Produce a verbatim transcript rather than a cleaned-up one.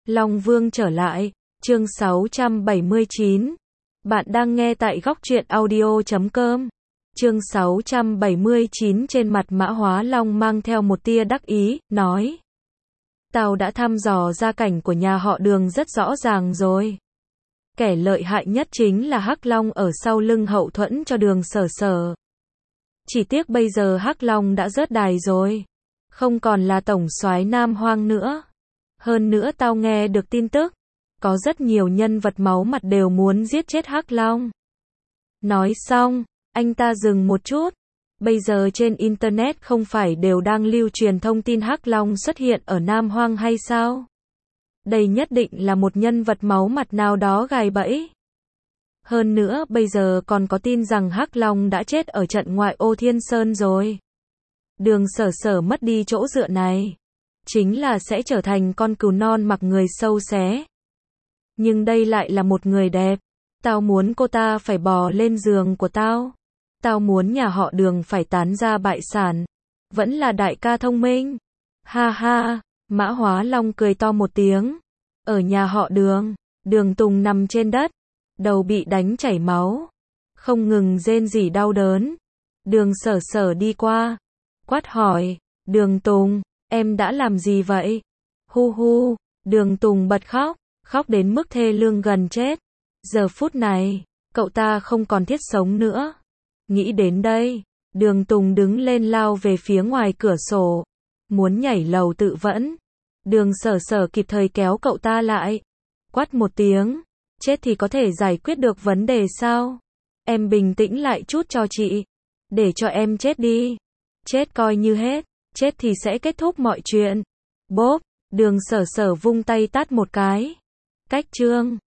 Long Vương trở lại, chương sáu trăm bảy mươi chín. Bạn đang nghe tại góc truyện audio chấm com. Chương sáu trăm bảy mươi chín. Trên mặt Mã Hóa Long mang theo một tia đắc ý, nói: Tao đã thăm dò gia cảnh của nhà họ Đường rất rõ ràng rồi. Kẻ lợi hại nhất chính là Hắc Long ở sau lưng hậu thuẫn cho Đường Sở Sở. Chỉ tiếc bây giờ Hắc Long đã rớt đài rồi, không còn là tổng soái Nam Hoang nữa. Hơn nữa tao nghe được tin tức, có rất nhiều nhân vật máu mặt đều muốn giết chết Hắc Long. Nói xong, anh ta dừng một chút. Bây giờ trên Internet không phải đều đang lưu truyền thông tin Hắc Long xuất hiện ở Nam Hoang hay sao? Đây nhất định là một nhân vật máu mặt nào đó gài bẫy. Hơn nữa bây giờ còn có tin rằng Hắc Long đã chết ở trận ngoại ô Thiên Sơn rồi. Đường Sở Sở mất đi chỗ dựa này, chính là sẽ trở thành con cừu non mặc người sâu xé. Nhưng đây lại là một người đẹp. Tao muốn cô ta phải bò lên giường của tao. Tao muốn nhà họ Đường phải tán ra bại sản. Vẫn là đại ca thông minh. Ha ha, Mã Hóa Long cười to một tiếng. Ở nhà họ Đường, Đường Tùng nằm trên đất, đầu bị đánh chảy máu, không ngừng rên rỉ đau đớn. Đường Sở Sở đi qua, quát hỏi: Đường Tùng, em đã làm gì vậy? Hu hu, Đường Tùng bật khóc, khóc đến mức thê lương gần chết. Giờ phút này, cậu ta không còn thiết sống nữa. Nghĩ đến đây, Đường Tùng đứng lên lao về phía ngoài cửa sổ, muốn nhảy lầu tự vẫn. Đường Sở Sở kịp thời kéo cậu ta lại, quát một tiếng: chết thì có thể giải quyết được vấn đề sao? Em bình tĩnh lại chút cho chị, để cho em chết đi. Chết coi như hết, chết thì sẽ kết thúc mọi chuyện. Bốp, Đường Sở Sở vung tay tát một cái. Cách chương